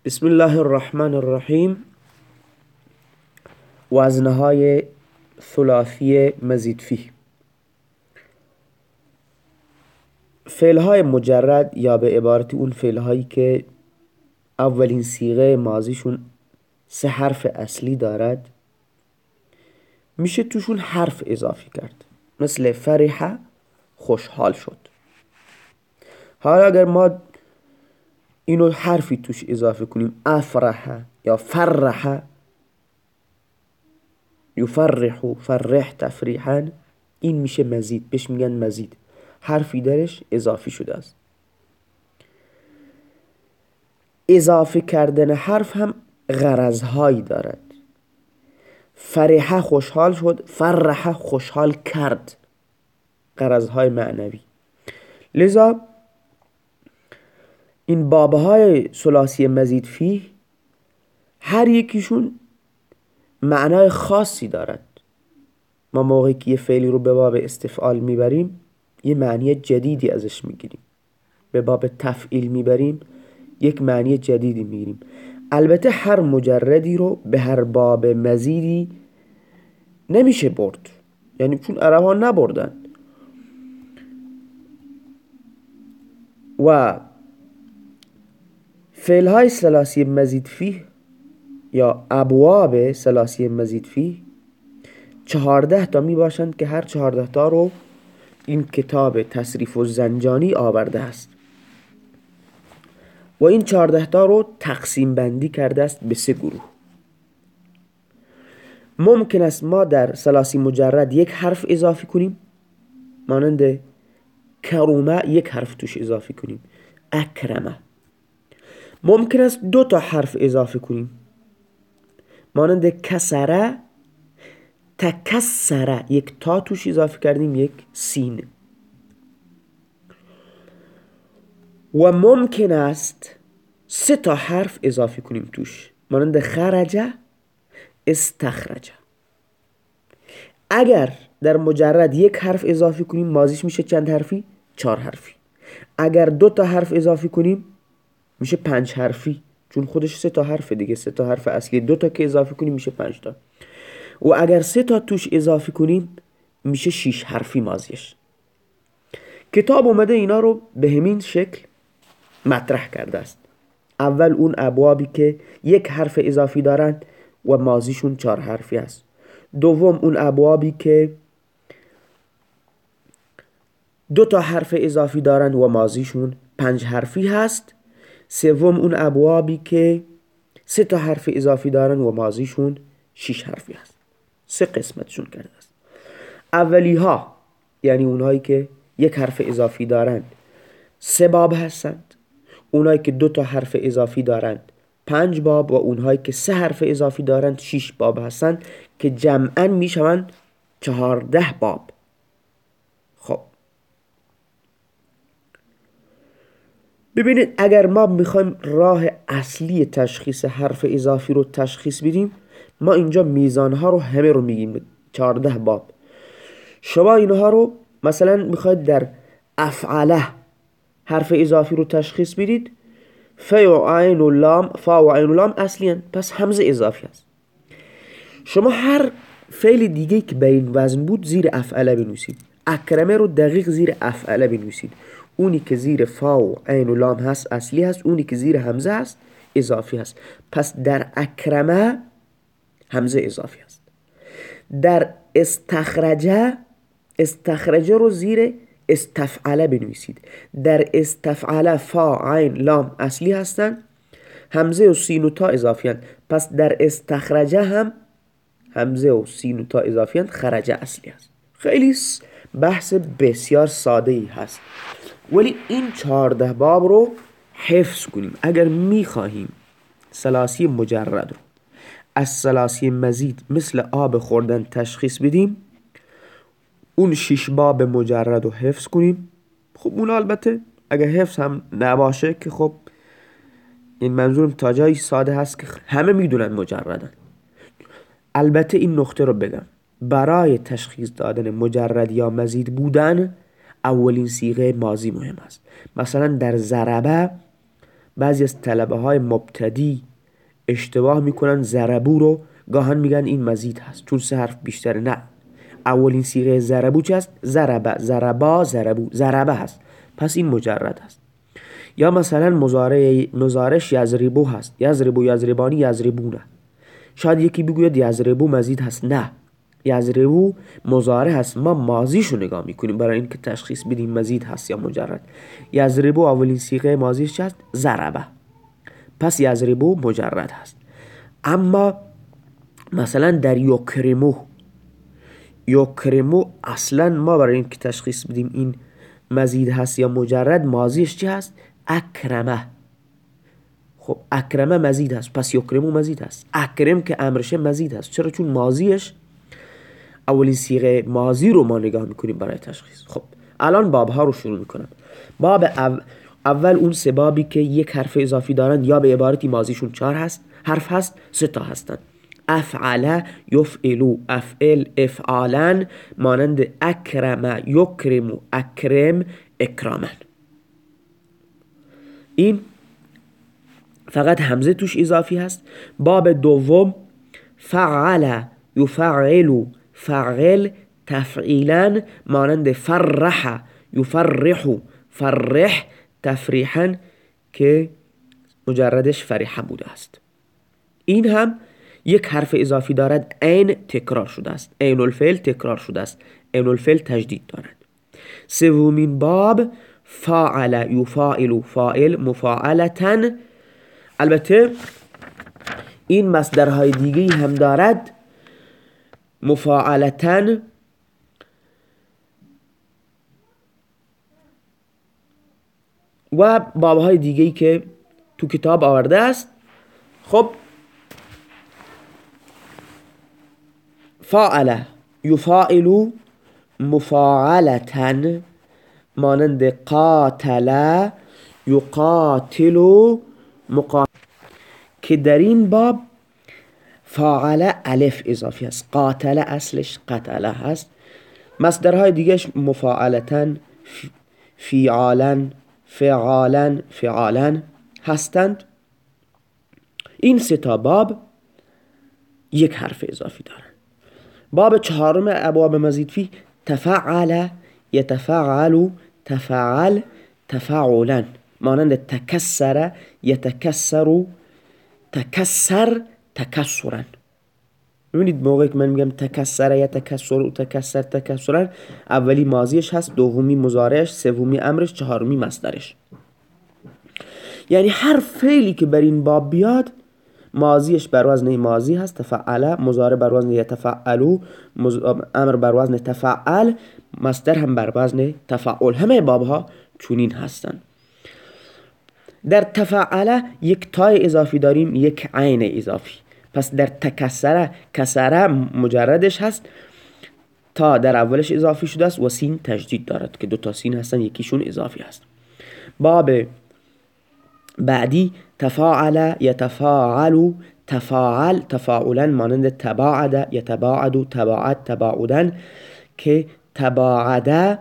بسم الله الرحمن الرحیم. وزنهای ثلاثی مزیدفی. فعلهای مجرد یا به عبارت اون فعلهایی که اولین صیغه ماضیشون 3 حرف اصلی دارد میشه توشون حرف اضافه کرد، مثل فرح، خوشحال شد. حالا اگر ما اینو حرفی توش اضافه کنیم، افرح یا فرح، یفرح، فرح، تفریحا، این میشه مزید، بهش میگن مزید، حرفی درش اضافی شده است. اضافه کردن حرف هم غرضهایی دارد. فرح خوشحال شد، فرح خوشحال کرد، غرضهای معنوی. لذا این بابهای ثلاثی مزید فیه هر یکیشون معنای خاصی دارد. ما موقعی که یه فعلی رو به باب استفعال میبریم یه معنی جدیدی ازش میگیریم، به باب تفعیل میبریم یک معنی جدیدی میگیریم. البته هر مجردی رو به هر باب مزیدی نمیشه برد، یعنی چون عرب ها نبردن. و فعل های ثلاثی مزید فیه یا ابواب ثلاثی مزید فیه 14 تا می باشند که هر 14 تا رو این کتاب تصریف الزنجانی آورده است و این 14 تا رو تقسیم بندی کرده است به 3 گروه. ممکن است ما در ثلاثی مجرد یک حرف اضافه کنیم، مانند کرومه یک حرف توش اضافه کنیم، اکرمه. ممکن است 2 تا حرف اضافه کنیم، مانند کسره، تکسره، یک تا توش اضافه کردیم، یک سین. و ممکن است 3 تا حرف اضافه کنیم توش، مانند خرجه، استخرجه. اگر در مجرد یک حرف اضافه کنیم ماضیش میشه چند حرفی؟ 4 حرفی. اگر 2 تا حرف اضافه کنیم میشه 5 حرفی، چون خودش 3 تا حرف دیگه، 3 تا حرف اصلی، 2 تا که اضافه کنیم میشه 5 تا. و اگر 3 تا توش اضافه کنیم میشه 6 حرفی ماضیش. کتاب اومده اینا رو به همین شکل مطرح کرده است. اول اون ابوابی که یک حرف اضافی دارند و ماضیشون 4 حرفی است. دوم اون ابوابی که 2 تا حرف اضافی دارند و ماضیشون 5 حرفی هست. سوم اون ابوابی که 3 تا حرف اضافی دارند و ماضیشون 6 حرفی هست. 3 قسمتشون کرده است. اولی ها یعنی اونهایی که یک حرف اضافی دارند 3 باب هستند، اونهایی که 2 تا حرف اضافی دارند 5 باب و اونهایی که 3 حرف اضافی دارند 6 باب هستند که جمعاً میشوند 14 باب. خب ببینید، اگر ما میخوایم راه اصلی تشخیص حرف اضافی رو تشخیص بدیم، ما اینجا میزانها رو همه رو میگیم، 14 باب. شما اینها رو مثلا میخواید در افعله حرف اضافی رو تشخیص بدید، فا و عین و لام اصلی هستند، پس همزه اضافی است. شما هر فعل دیگه که به این وزن بود زیر افعله بنویسید. اکرمه رو دقیق زیر افعله بنویسید. اونی که زیر فا و عین و لام هست اصلی هست، اونی که زیر همزه هست اضافی هست. پس در اکرمه همزه اضافی هست. در استخرجه رو زیر استفعله بنویسید. در استفعله فا، عین، لام اصلی هستن، همزه و سین و تا اضافی هستن. پس در استخرجه هم همزه و سین و تا اضافی هستن، خرجه اصلی هست. خیلی بحث بسیار ساده ای هست، ولی این 14 باب رو حفظ کنیم. اگر میخواهیم ثلاثی مجرد رو از ثلاثی مزید مثل آب خوردن تشخیص بدیم، اون 6 باب مجرد رو حفظ کنیم. خب اون البته اگر حفظ هم نباشه که خب این منظورم تا جایی ساده هست که همه میدونن مجردن. البته این نقطه رو بگم، برای تشخیص دادن مجرد یا مزید بودن اولین صیغه ماضی مهم است. مثلا در ضربه بعضی از طلبه های مبتدی اشتباه میکنن ضربو رو گاهن میگن این مزید هست چون 3 حرف بیشتره. نه، اولین صیغه ضربو چی هست؟ ضربه، ضربا، ضربو، ضربه هست، پس این مجرد هست. یا مثلا مضارعش یضربو هست، یضربو، یضربانی، یضربونه. شاید یکی بگوید یضربو مزید هست. نه، یضربو مضارع هست، ما ماضیشو نگاه میکنیم برای اینکه تشخیص بدیم مزید هست یا مجرد. یضربو اولین صیغه ماضیش چی هست؟ ضربه، پس یضربو مجرد هست. اما مثلا در یکرمو اصلا ما برای اینکه تشخیص بدیم این مزید هست یا مجرد ماضیش چی هست؟ اکرمه. خب اکرمه مزید هست، پس یکرمو مزید هست. اکرم که امرشه مزید هست. چرا؟ چون ماضیش اولین صیغه ماضی رو ما نگاه میکنیم برای تشخیص. خب الان باب ها رو شروع میکنم. باب اول اون 3 بابی که یک حرف اضافی دارن یا به عبارتی ماضیشون 4 حرف هست، 3 تا هستن. افعل، یفعلو، افعل، افعالن، مانند اکرم، یکرم، اکرم، اکرامن. این فقط همزه توش اضافی هست. باب دوم فعل، یفعل، فعل، تفعیلا، مانند فرح، یفرح، فرح، تفریحا که مجردش فریحه بوده است. این هم یک حرف اضافی دارد، عین تکرار شده است، عین الفعل تکرار شده است، عین الفعل تجدید دارد. سومین باب فاعل، یفاعل، فاعل، مفاعلتن. البته این مصدرهای دیگه هم دارد، مفاعلتن و بابهای دیگه‌ای که تو کتاب آورده است. خب فاعل، یفاعل، مفاعلتن، مانند قاتل، یقاتل، که در این باب فاعل الف اضافی است. قاتل اصلش قتله هست. مصدرهای دیگهش مفاعلتن، فیعالن، فعالن، فعالن هستند. این 3 تا باب یک حرف اضافی دارند. باب چهارم ابواب مزید فی تفعل، یتفعل، تفعل، تفعلا، مانند تکسر، یتکسر، تکسر، تکسرا. ببینید موقعی که من میگم تکسر، یتکسر و تکسر، تکسرا، اولی ماضیش هست، دومی مضارعش، سومی امرش، چهارمی مصدرش. یعنی هر فعلی که بر این باب بیاد ماضیش بر وزن ماضی هست، تفعل، مضارع بر وزن یتفعل، امر بر وزن تفعل، مصدر هم بر وزن تفعل. همه بابها چونین هستن. در تفعل یک تای اضافی داریم، یک عین اضافی. پس در تکسره، کسره مجردش هست، تا در اولش اضافی شده است و سین تجدید دارد که 2 تا سین هستن، یکیشون اضافی هست. باب بعدی تفاعل، یتفاعل، تفاعل، تفاعلا، مانند تباعد، یتباعد، تباعد، تباعدن، که تباعد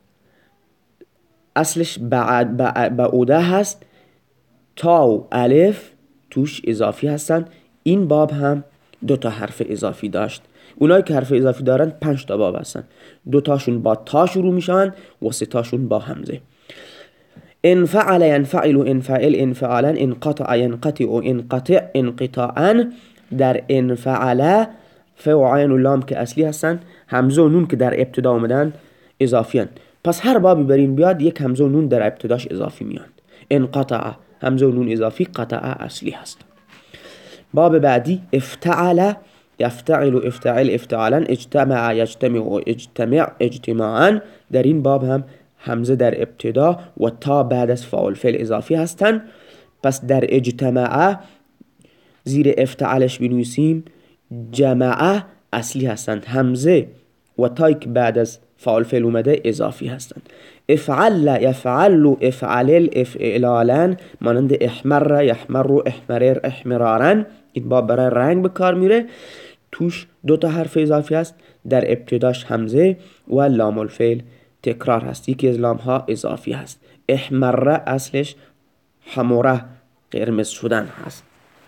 اصلش بعوده هست، تا و الف توش اضافی هستن. این باب هم 2 تا حرف اضافی داشت. اونایی که حرف اضافی دارن 5 تا باب هستن. 2 تاشون با تا شروع میشن و 3 تاشون با همزه. انفعل، ینفعل، انفعل، انفعالا، انقطع، ینقطع، انقطع، انقطاعا. در انفعل ف و عین و لام که اصلی هستن، همزه و نون که در ابتدا اومدن اضافی هن. پس هر بابی بر این بیاد یک همزه و نون در ابتداش اضافی میان. انقطع همزه و نون اضافی، قطع اصلی هست. باب بعدی افتعل، یفتعل، افتعل، افتعالا، اجتمع، یجتمع، اجتمع، اجتماعا. در این باب هم همزه در ابتدا و تا بعد از فاعل فعل اضافی هستن. پس در اجتمع زیر افتعلش بنویسیم جمعه اصلی هستند، همزه و تایی که بعد از فاعل فعل اومده اضافی هستند. افعل، یفعل، افعلل، افعلالا، مانند احمر، یحمر، احمرر، احمرارن. این باب برای رنگ به کار میره. توش 2 تا حرف اضافی هست، در ابتداش همزه و لام الفعل تکرار هست، یکی از لام ها اضافی هست. احمره اصلش حمره قرمز شدن هست.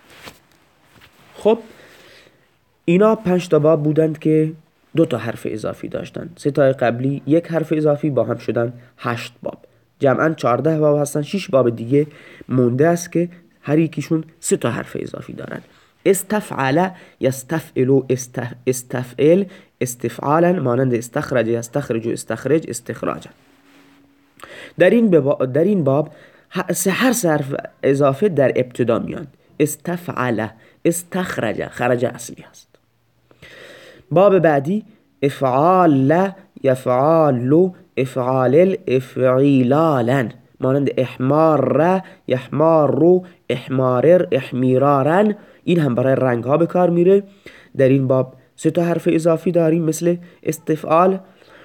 خب اینا 5 تا باب بودند که 2 تا حرف اضافی داشتن. 3 تا قبلی 1 حرف اضافی، با هم شدن 8 باب. جمعاً 14 باب هستن. 6 باب دیگه مونده است که هر یکیشون 3 تا حرف اضافی دارن. استفعل، یستفعل، استفعل، استفعالا، مانند استخرج، یستخرج، استخرج، استخراجا. در این باب حرف اضافه در ابتدا میان. استفعل، استخرج، خرج اصلی هست. باب بعدی افعال، یفعال، افعال، افعیلالا، مانند احمار، یحمار، احمارر، احمیرارن. این هم برای رنگ ها به کار میره. در این باب 3 تا حرف اضافی داریم مثل استفعال.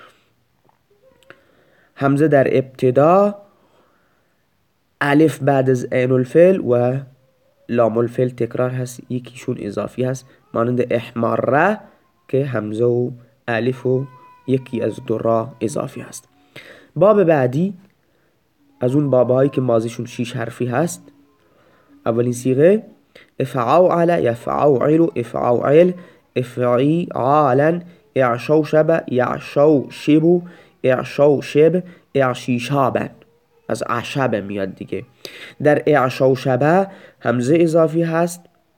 همزه در ابتدا، الف بعد از عین الفعل و لام الفعل تکرار هست، یکیشون اضافی هست، مانند احماره که همزه و الف و یکی از 2 را اضافی هست. باب بعدی از اون بابهایی که ماضیشون 6 حرفی هست. اولین صیغه افعوعل، یفعوعل، افعوعل، افعیعالا، اعشوشب، یعشوشب، اعشوشب، اعشیشابن. از عشب میاد دیگه. در اعشوشب همزه اضافی هست،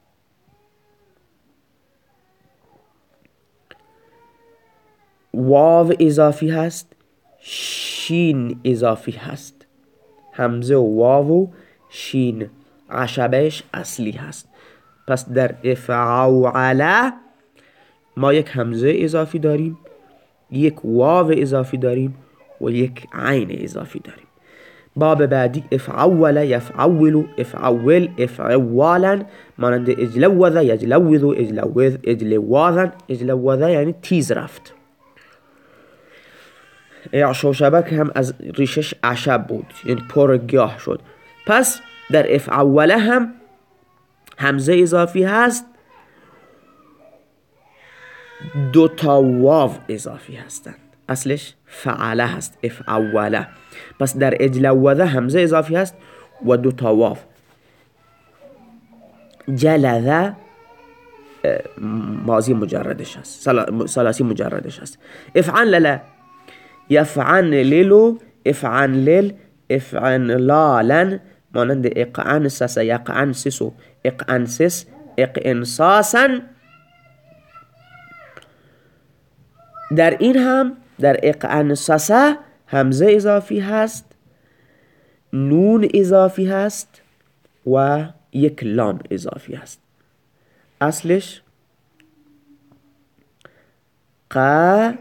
واو اضافی هست، شین اضافی هست. همزه و واو و شین، عشبش اصلی هست. پس در افعوعل ما 1 همزه اضافی داریم، 1 واو اضافی داریم و 1 عین اضافی داریم. باب بعدی افعول، یفعول، افعول، افعوالا، مانند اجلوذ، یجلوذ، اجلوذ، اجلواذا. اجلوذ یعنی تیز رفت. اعشوشبک هم از ریشش عشب بود، یعنی پر گیاه شد. پس در افعوله هم همزه اضافی هست، 2 تا واو اضافی هستند. اصلش فعله هست، افعوله. پس در اجلوذ همزه اضافی هست و 2 تا واو. جلذ ماضی مجردش هست، ثلاثی مجردش هست. افعنلل، یفعنلل، افعنلل، افعنلالا، مانند اقعنسس، یقعنسس، اقعنسس، اقعنساسا. در این هم در اقعنسس همزه اضافی هست، نون اضافی هست و 1 لام اضافی هست. اصلش قعسه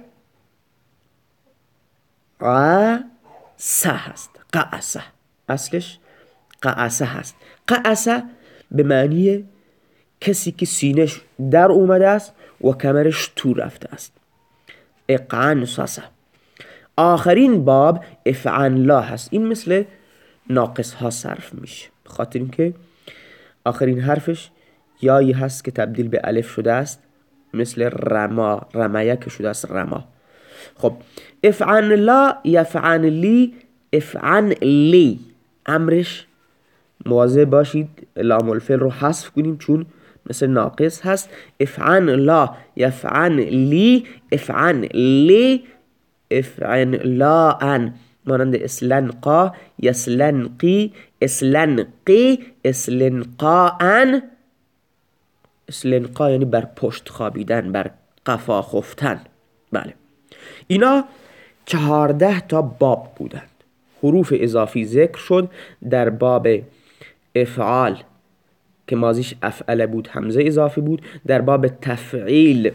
هست، قعسه. اصلش قعسه هست. قعسه به معنی کسی که سینش در اومده است و کمرش تو رفته است. اقعنسسه. آخرین باب افعنلا هست. این مثل ناقص ها صرف میشه، بخاطر اینکه آخرین حرفش یایی هست که تبدیل به الف شده است، مثل رما، رمیه که شده است رما. خب افعنلا، یفعنلی، افعنلی. امرش مواظب باشید لام الفعل رو حذف کنیم چون مثل ناقص هست. افعنلا، یفعنلی، افعنلی، افعنلاً، مانند اسلنقا، یسلنقی، اسلنقی، اسلنقاً. اسلنقا یعنی بر پشت خوابیدن، بر قفا خفتن. بله، اینا 14 تا باب بودند. حروف اضافی ذکر شد. در باب افعال که ماضیش افعل بود همزه اضافی بود. در باب تفعیل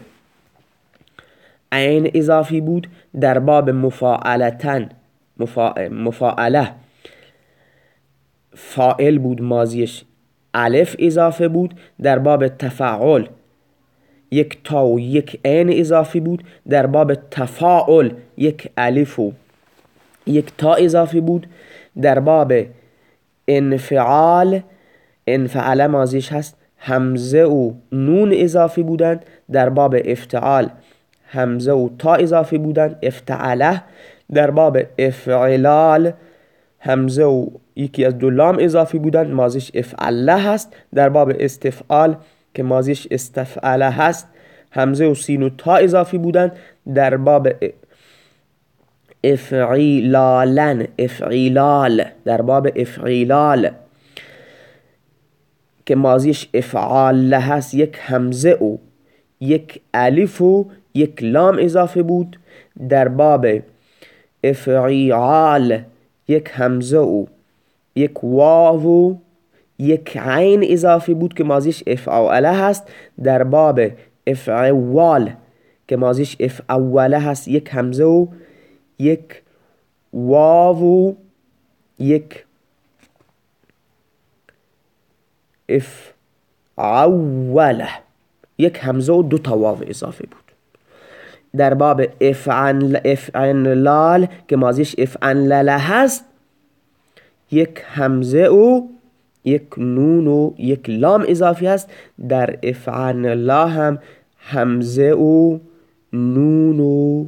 عین اضافی بود. در باب مفاعلتن، مفاعله فاعل بود، ماضیش الف اضافه بود. در باب تفاعل 1 تا و 1 عین اضافی بود. در باب تفاعل 1 الف و 1 تا اضافی بود. در باب انفعال، انفعل ماضیش هست، همزه و نون اضافی بودند. در باب افتعال همزه و تا اضافی بودند، افتعله. در باب افعلال همزه و یکی از دو لام اضافی بودن ماضیش افعله هست. در باب استفعال که ماضیش استفعله هست همزه و سین و تا اضافی بودن. در باب افعیلالن افعیلال در باب افعیلال که ماضیش افعال هست یک همزه و یک الف و یک لام اضافه بود. در باب افعیال یک همزه و یک واو و یک عین اضافه بود که ماضیش افعاله هست. در باب افعوال که ماضیش افعوله هست یک همزه و یک واو و یک افعوله یک همزه و دو تا واو اضافه بود. در باب افعنلال که ماضیش افعنلله هست یک همزه و یک نون و یک لام اضافی هست. در افعنلا هم همزه و نون و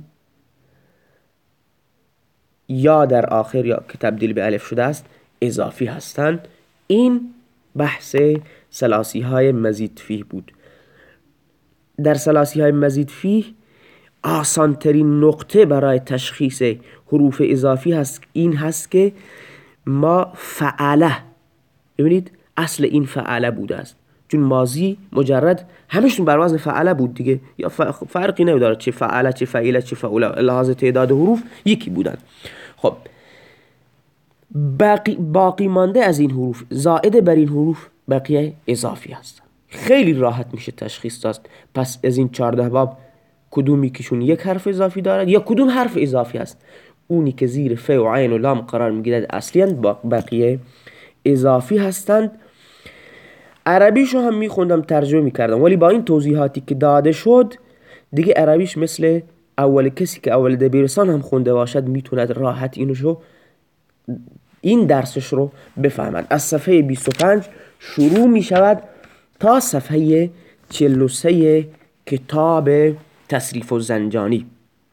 یا در آخر یا که تبدیل به الف شده است اضافی هستند. این بحث ثلاثی های مزید فیه بود. در ثلاثی های مزید فیه آسان ترین نقطه برای تشخیص حروف اضافی هست این هست که ما فعله، ببینید اصل این فعله بوده است چون ماضی مجرد همشون بر وزن فعله بود دیگه، یا فرقی نمیداره چه فعله چه فعیله چه فعوله، لحاظ تعداد حروف یکی بودن. خب باقی مانده از این حروف زائد بر این حروف بقیه اضافی هستن. خیلی راحت میشه تشخیص داد پس از این 14 باب کدومی کهشون یک حرف اضافی دارد یا کدوم حرف اضافی است. اونی که زیر ف و عین و لام قرار میگیرد اصلیاً بقیه اضافی هستند. عربیشو هم میخوندم ترجمه میکردم ولی با این توضیحاتی که داده شد دیگه عربیش مثل اول کسی که اول دبیرستان هم خونده باشد میتوند راحت این درسش رو بفهمد. از صفحه 25 شروع میشود تا صفحه 43 کتاب تصریف الزنجانی.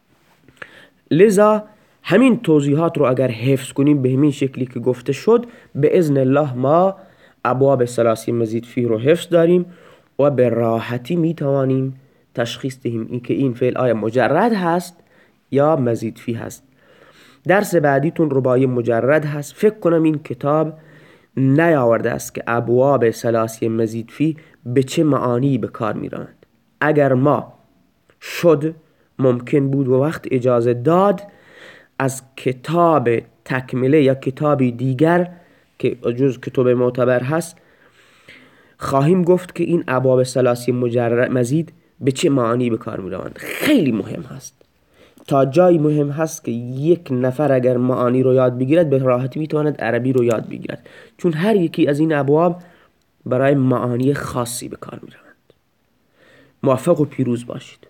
لذا همین توضیحات رو اگر حفظ کنیم به همین شکلی که گفته شد به اذن الله ما ابواب ثلاثی مزید فیه رو حفظ داریم و به راحتی میتوانیم تشخیص دهیم این که این فعل آیا مجرد هست یا مزید فیه هست. درس بعدیتون رباعی مجرد هست. فکر کنم این کتاب نیاورده است که ابواب ثلاثی مزید فیه به چه معانی به کار میرند. اگر ما شد ممکن بود و وقت اجازه داد از کتاب تکمله یا کتابی دیگر که جز کتاب معتبر هست خواهیم گفت که این ابواب ثلاثی مزید به چه معانی به کار میروند. خیلی مهم هست، تا جایی مهم هست که یک نفر اگر معانی رو یاد بگیرد به راحتی میتواند عربی رو یاد بگیرد چون هر یکی از این ابواب برای معانی خاصی به کار میروند. موفق و پیروز باشید.